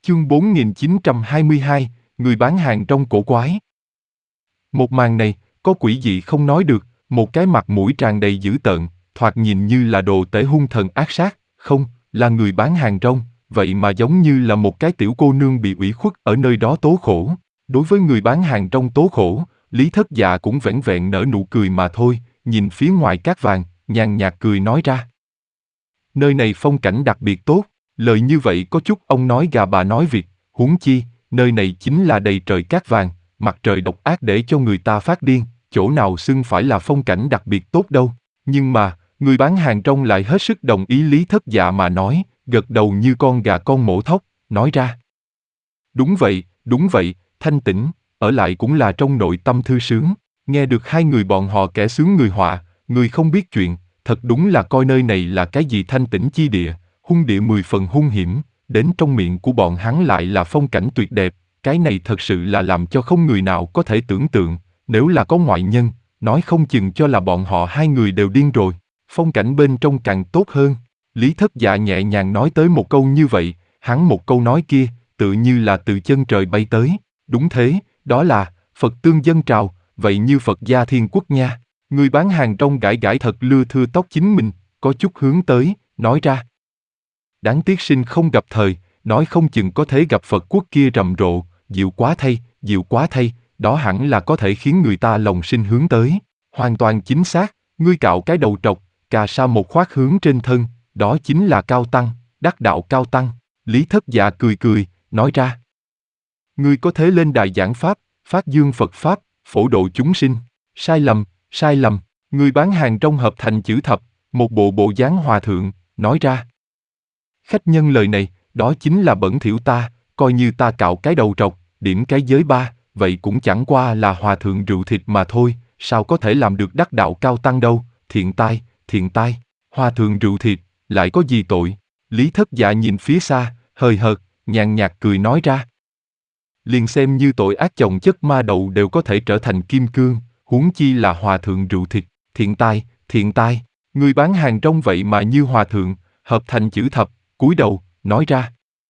Chương 4922, người bán hàng rong cổ quái. Một màn này, có quỷ dị không nói được, một cái mặt mũi tràn đầy dữ tợn, thoạt nhìn như là đồ tể hung thần ác sát, không, là người bán hàng rong, vậy mà giống như là một cái tiểu cô nương bị ủy khuất ở nơi đó tố khổ. Đối với người bán hàng rong tố khổ, Lý Thất Dạ cũng vẻn vẹn nở nụ cười mà thôi, nhìn phía ngoài cát vàng, nhàn nhạt cười nói ra. Nơi này phong cảnh đặc biệt tốt, lời như vậy có chút ông nói gà bà nói vịt, huống chi, nơi này chính là đầy trời cát vàng, mặt trời độc ác để cho người ta phát điên, chỗ nào xưng phải là phong cảnh đặc biệt tốt đâu. Nhưng mà, người bán hàng rong lại hết sức đồng ý Lý Thất Dạ mà nói, gật đầu như con gà con mổ thóc, nói ra. Đúng vậy, thanh tĩnh, ở lại cũng là trong nội tâm thư sướng. Nghe được hai người bọn họ kẻ sướng người họa, người không biết chuyện, thật đúng là coi nơi này là cái gì thanh tĩnh chi địa, hung địa 10 phần hung hiểm, đến trong miệng của bọn hắn lại là phong cảnh tuyệt đẹp, cái này thật sự là làm cho không người nào có thể tưởng tượng, nếu là có ngoại nhân, nói không chừng cho là bọn họ hai người đều điên rồi, phong cảnh bên trong càng tốt hơn. Lý Thất Dạ nhẹ nhàng nói tới một câu như vậy, hắn một câu nói kia, tự như là từ chân trời bay tới, đúng thế, đó là, Phật tương dân trào, vậy như Phật gia thiên quốc nha. Người bán hàng rong gãi gãi thật lưa thưa tóc chính mình, có chút hướng tới, nói ra. Đáng tiếc sinh không gặp thời, nói không chừng có thể gặp Phật quốc kia rầm rộ, diệu quá thay, đó hẳn là có thể khiến người ta lòng sinh hướng tới. Hoàn toàn chính xác, ngươi cạo cái đầu trọc, cà sa một khoát hướng trên thân, đó chính là cao tăng, đắc đạo cao tăng. Lý Thất Dạ cười, nói ra. Ngươi có thể lên đài giảng pháp, phát dương Phật pháp, phổ độ chúng sinh. Sai lầm, người bán hàng rong hợp thành chữ thập, một bộ dáng hòa thượng, nói ra. Khách nhân lời này, đó chính là bẩn thỉu ta, coi như ta cạo cái đầu trọc, điểm cái giới ba, vậy cũng chẳng qua là hòa thượng rượu thịt mà thôi, sao có thể làm được đắc đạo cao tăng đâu, thiện tai, hòa thượng rượu thịt, lại có gì tội? Lý Thất Dạ nhìn phía xa, hời hợt, nhàn nhạt cười nói ra. Liền xem như tội ác chồng chất ma đậu đều có thể trở thành kim cương, huống chi là hòa thượng rượu thịt, thiện tai, người bán hàng rong vậy mà như hòa thượng, hợp thành chữ thập, cúi đầu, nói ra.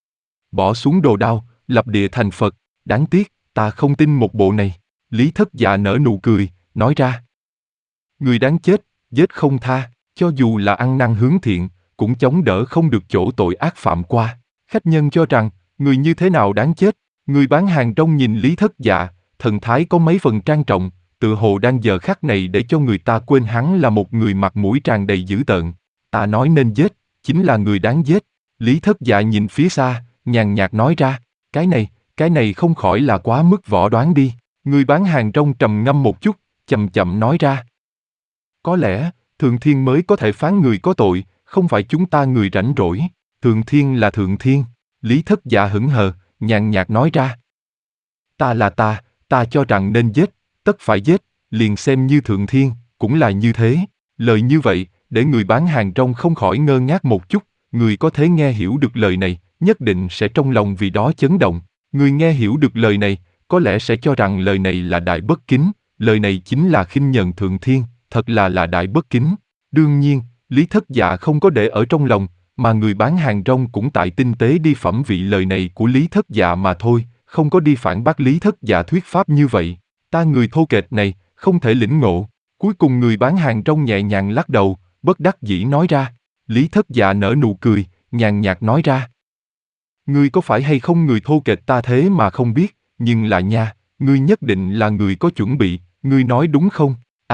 Bỏ xuống đồ đao, lập địa thành Phật, đáng tiếc, ta không tin một bộ này. Lý Thất Dạ nở nụ cười, nói ra. Người đáng chết, giết không tha, cho dù là ăn năn hướng thiện, cũng chống đỡ không được chỗ tội ác phạm qua. Khách nhân cho rằng, người như thế nào đáng chết? Người bán hàng rong nhìn Lý Thất Dạ, thần thái có mấy phần trang trọng, tựa hồ đang giờ khắc này để cho người ta quên hắn là một người mặt mũi tràn đầy dữ tợn. Ta nói nên giết, chính là người đáng giết. Lý Thất Dạ nhìn phía xa, nhàn nhạt nói ra, cái này không khỏi là quá mức võ đoán đi. Người bán hàng rong trầm ngâm một chút, chậm chậm nói ra. Có lẽ, Thượng Thiên mới có thể phán người có tội, không phải chúng ta người rảnh rỗi. Thượng Thiên là Thượng Thiên. Lý Thất Dạ hững hờ, nhàn nhạt nói ra. Ta là ta cho rằng nên giết, tất phải giết, liền xem như Thượng Thiên, cũng là như thế. Lời như vậy, để người bán hàng rong không khỏi ngơ ngác một chút, người có thể nghe hiểu được lời này, nhất định sẽ trong lòng vì đó chấn động. Người nghe hiểu được lời này, có lẽ sẽ cho rằng lời này là đại bất kính, lời này chính là khinh nhờn Thượng Thiên, thật là đại bất kính. Đương nhiên, Lý Thất Dạ không có để ở trong lòng, mà người bán hàng rong cũng tại tinh tế đi phẩm vị lời này của Lý Thất Dạ mà thôi, không có đi phản bác Lý Thất Dạ thuyết pháp như vậy. Ta người thô kệch này, không thể lĩnh ngộ. Cuối cùng người bán hàng rong nhẹ nhàng lắc đầu, bất đắc dĩ nói ra. Lý Thất Dạ nở nụ cười, nhàn nhạt nói ra. Ngươi có phải hay không người thô kệch ta thế mà không biết, nhưng là nha, ngươi nhất định là người có chuẩn bị, ngươi nói đúng không?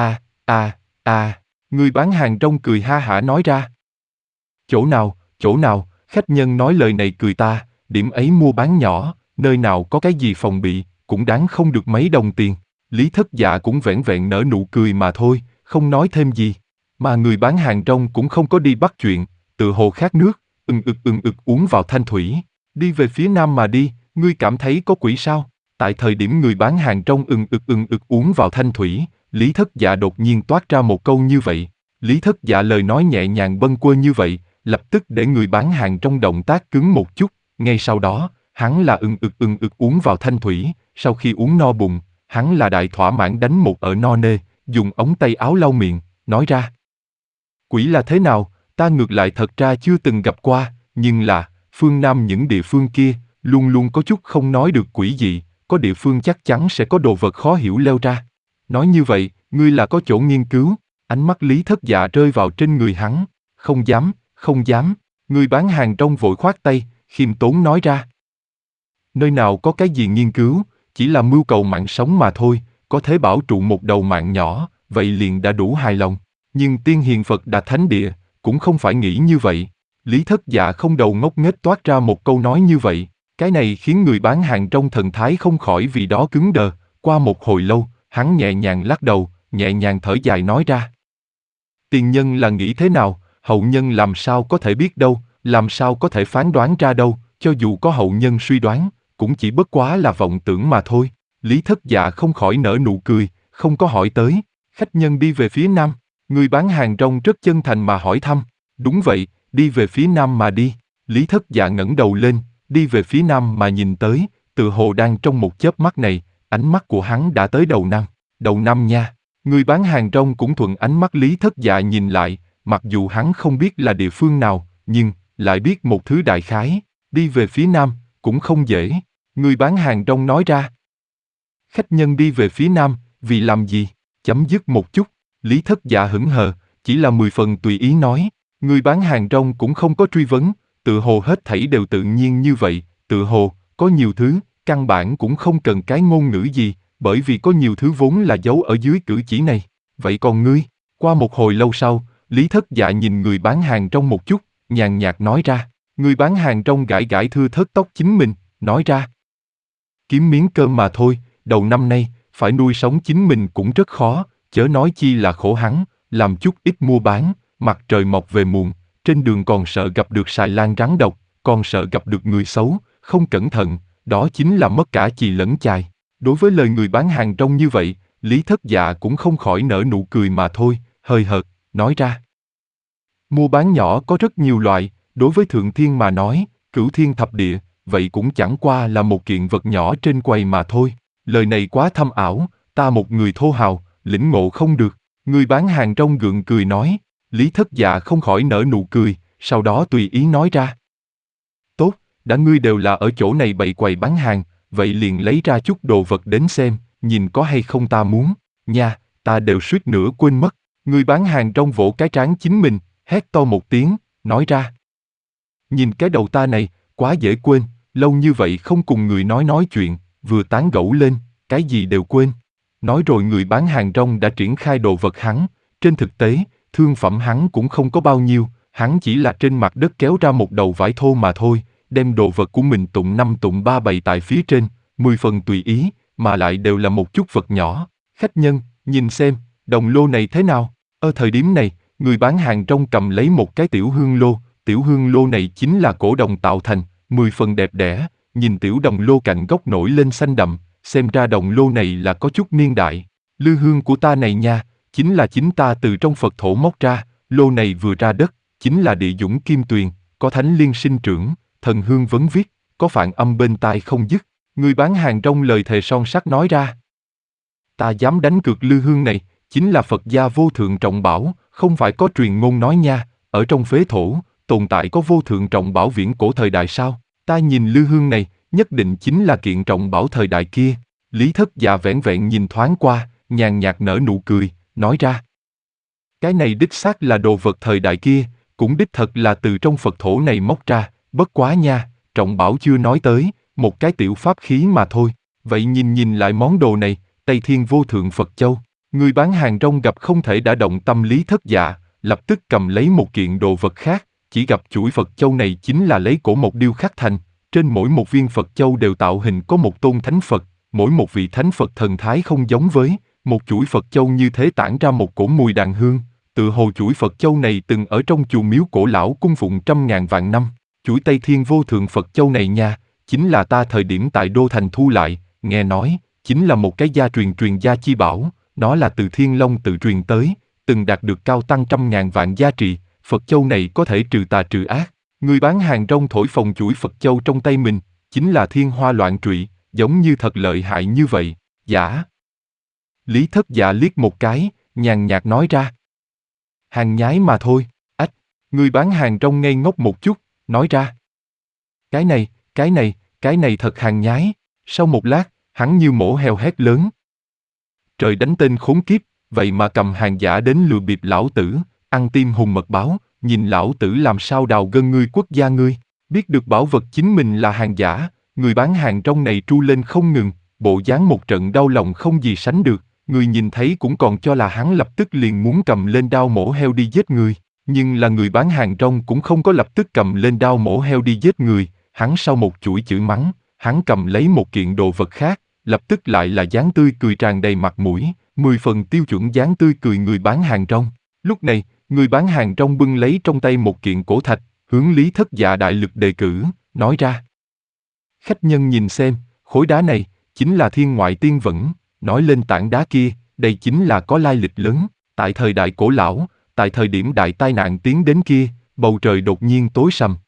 Người bán hàng rong cười ha hả nói ra. Chỗ nào, khách nhân nói lời này cười ta, điểm ấy mua bán nhỏ, nơi nào có cái gì phòng bị, cũng đáng không được mấy đồng tiền. Lý Thất Dạ cũng vẻn vẹn nở nụ cười mà thôi, không nói thêm gì. Mà người bán hàng rong cũng không có đi bắt chuyện, tựa hồ khát nước, uống vào thanh thủy. Đi về phía nam mà đi, ngươi cảm thấy có quỷ sao? Tại thời điểm người bán hàng rong uống vào thanh thủy, Lý Thất Dạ đột nhiên toát ra một câu như vậy. Lý Thất Dạ lời nói nhẹ nhàng bâng quơ như vậy, lập tức để người bán hàng trong động tác cứng một chút, ngay sau đó, hắn là uống vào thanh thủy, sau khi uống no bụng, hắn là đại thỏa mãn đánh một ở no nê, dùng ống tay áo lau miệng, nói ra. Quỷ là thế nào, ta ngược lại thật ra chưa từng gặp qua, nhưng là, phương Nam những địa phương kia, luôn luôn có chút không nói được quỷ dị, có địa phương chắc chắn sẽ có đồ vật khó hiểu leo ra. Nói như vậy, ngươi là có chỗ nghiên cứu. Ánh mắt Lý Thất Dạ rơi vào trên người hắn. Không dám, không dám. Người bán hàng rong vội khoát tay, khiêm tốn nói ra. Nơi nào có cái gì nghiên cứu, chỉ là mưu cầu mạng sống mà thôi, có thể bảo trụ một đầu mạng nhỏ, vậy liền đã đủ hài lòng. Nhưng tiên hiền Phật Đà Thánh Địa, cũng không phải nghĩ như vậy. Lý Thất Dạ không đầu ngốc nghếch toát ra một câu nói như vậy. Cái này khiến người bán hàng trong thần thái không khỏi vì đó cứng đờ. Qua một hồi lâu, hắn nhẹ nhàng lắc đầu, nhẹ nhàng thở dài nói ra. Tiền nhân là nghĩ thế nào, hậu nhân làm sao có thể biết đâu, làm sao có thể phán đoán ra đâu, cho dù có hậu nhân suy đoán, cũng chỉ bất quá là vọng tưởng mà thôi. Lý Thất Dạ không khỏi nở nụ cười, không có hỏi tới. Khách nhân đi về phía nam, người bán hàng rong rất chân thành mà hỏi thăm. Đúng vậy, đi về phía nam mà đi. Lý Thất Dạ ngẩng đầu lên, đi về phía nam mà nhìn tới, tự hồ đang trong một chớp mắt này, ánh mắt của hắn đã tới đầu năm. Đầu năm nha. Người bán hàng rong cũng thuận ánh mắt Lý Thất Dạ nhìn lại, mặc dù hắn không biết là địa phương nào, nhưng lại biết một thứ đại khái. Đi về phía nam, cũng không dễ. Người bán hàng rong nói ra. Khách nhân đi về phía nam, vì làm gì? Chấm dứt một chút. Lý Thất Dạ hững hờ, chỉ là 10 phần tùy ý nói. Người bán hàng rong cũng không có truy vấn, tự hồ hết thảy đều tự nhiên như vậy, tự hồ, có nhiều thứ, căn bản cũng không cần cái ngôn ngữ gì, bởi vì có nhiều thứ vốn là giấu ở dưới cử chỉ này. Vậy còn ngươi? Qua một hồi lâu sau, Lý Thất Dạ nhìn người bán hàng rong một chút, nhàn nhạt nói ra. Người bán hàng rong gãi gãi thưa thớt tóc chính mình, nói ra. Kiếm miếng cơm mà thôi, đầu năm nay, phải nuôi sống chính mình cũng rất khó, chớ nói chi là khổ hắn, làm chút ít mua bán, mặt trời mọc về muộn, trên đường còn sợ gặp được xài lang rắn độc, còn sợ gặp được người xấu, không cẩn thận, đó chính là mất cả chì lẫn chài. Đối với lời người bán hàng rong như vậy, Lý Thất Dạ cũng không khỏi nở nụ cười mà thôi, hời hợt, nói ra. Mua bán nhỏ có rất nhiều loại, đối với Thượng Thiên mà nói, Cửu Thiên Thập Địa, vậy cũng chẳng qua là một kiện vật nhỏ trên quầy mà thôi. Lời này quá thâm ảo, ta một người thô hào, lĩnh ngộ không được. Người bán hàng rong gượng cười nói. Lý Thất Dạ không khỏi nở nụ cười, sau đó tùy ý nói ra. Tốt, đã ngươi đều là ở chỗ này bày quầy bán hàng, vậy liền lấy ra chút đồ vật đến xem, nhìn có hay không ta muốn. Nha, ta đều suýt nữa quên mất. Người bán hàng rong vỗ cái trán chính mình, hét to một tiếng, nói ra. Nhìn cái đầu ta này, quá dễ quên, lâu như vậy không cùng người nói chuyện, vừa tán gẫu lên, cái gì đều quên. Nói rồi người bán hàng rong đã triển khai đồ vật hắn, trên thực tế, thương phẩm hắn cũng không có bao nhiêu, hắn chỉ là trên mặt đất kéo ra một đầu vải thô mà thôi, đem đồ vật của mình tụng năm tụng ba bày tại phía trên, 10 phần tùy ý, mà lại đều là một chút vật nhỏ. Khách nhân, nhìn xem, đồng lô này thế nào? Ở thời điểm này, người bán hàng rong cầm lấy một cái tiểu hương lô này chính là cổ đồng tạo thành, 10 phần đẹp đẽ, nhìn tiểu đồng lô cạnh gốc nổi lên xanh đậm, xem ra đồng lô này là có chút niên đại. Lư hương của ta này nha, chính là chính ta từ trong Phật thổ móc ra, lô này vừa ra đất, chính là địa dũng kim tuyền, có thánh liên sinh trưởng, thần hương vấn viết, có phạn âm bên tai không dứt. Người bán hàng rong lời thề son sắt nói ra. Ta dám đánh cược lư hương này, chính là Phật gia vô thượng trọng bảo, không phải có truyền ngôn nói nha, ở trong phế thổ, tồn tại có vô thượng trọng bảo viễn cổ thời đại sao? Ta nhìn lư hương này, nhất định chính là kiện trọng bảo thời đại kia. Lý Thất Dạ vẻn vẹn nhìn thoáng qua, nhàn nhạt nở nụ cười, nói ra. Cái này đích xác là đồ vật thời đại kia, cũng đích thật là từ trong Phật thổ này móc ra, bất quá nha, trọng bảo chưa nói tới, một cái tiểu pháp khí mà thôi. Vậy nhìn lại món đồ này, Tây Thiên Vô Thượng Phật Châu. Người bán hàng rong gặp không thể đã động tâm Lý Thất Dạ, lập tức cầm lấy một kiện đồ vật khác, chỉ gặp chuỗi Phật Châu này chính là lấy cổ mộc điêu khắc thành, trên mỗi một viên Phật Châu đều tạo hình có một tôn thánh Phật, mỗi một vị thánh Phật thần thái không giống với, một chuỗi Phật Châu như thế tản ra một cổ mùi đàn hương, tự hồ chuỗi Phật Châu này từng ở trong chùa miếu cổ lão cung phụng trăm ngàn vạn năm. Chuỗi Tây Thiên Vô Thượng Phật Châu này nha, chính là ta thời điểm tại Đô Thành thu lại, nghe nói, chính là một cái gia truyền gia chi bảo, nó là từ Thiên Long tự truyền tới, từng đạt được cao tăng trăm ngàn vạn giá trị, Phật Châu này có thể trừ tà trừ ác. Người bán hàng rong thổi phồng chuỗi Phật Châu trong tay mình, chính là thiên hoa loạn trụy, giống như thật lợi hại như vậy, giả. Lý Thất Dạ liếc một cái, nhàn nhạt nói ra. Hàng nhái mà thôi, người bán hàng rong ngây ngốc một chút, nói ra. Cái cái này thật hàng nhái. Sau một lát, hắn như mổ heo hét lớn. Trời đánh tên khốn kiếp, vậy mà cầm hàng giả đến lừa bịp lão tử, ăn tim hùng mật báo, nhìn lão tử làm sao đào gân ngươi quốc gia ngươi. Biết được bảo vật chính mình là hàng giả, người bán hàng rong này tru lên không ngừng, bộ dáng một trận đau lòng không gì sánh được, người nhìn thấy cũng còn cho là hắn lập tức liền muốn cầm lên đao mổ heo đi giết người. Nhưng là người bán hàng rong cũng không có lập tức cầm lên đao mổ heo đi giết người, hắn sau một chuỗi chửi mắng, hắn cầm lấy một kiện đồ vật khác, lập tức lại là dáng tươi cười tràn đầy mặt mũi, 10 phần tiêu chuẩn dáng tươi cười người bán hàng rong. Lúc này, người bán hàng rong bưng lấy trong tay một kiện cổ thạch, hướng Lý Thất Dạ đại lực đề cử, nói ra. Khách nhân nhìn xem, khối đá này, chính là thiên ngoại tiên vẫn, nói lên tảng đá kia, đây chính là có lai lịch lớn, tại thời đại cổ lão, tại thời điểm đại tai nạn tiến đến kia, bầu trời đột nhiên tối sầm,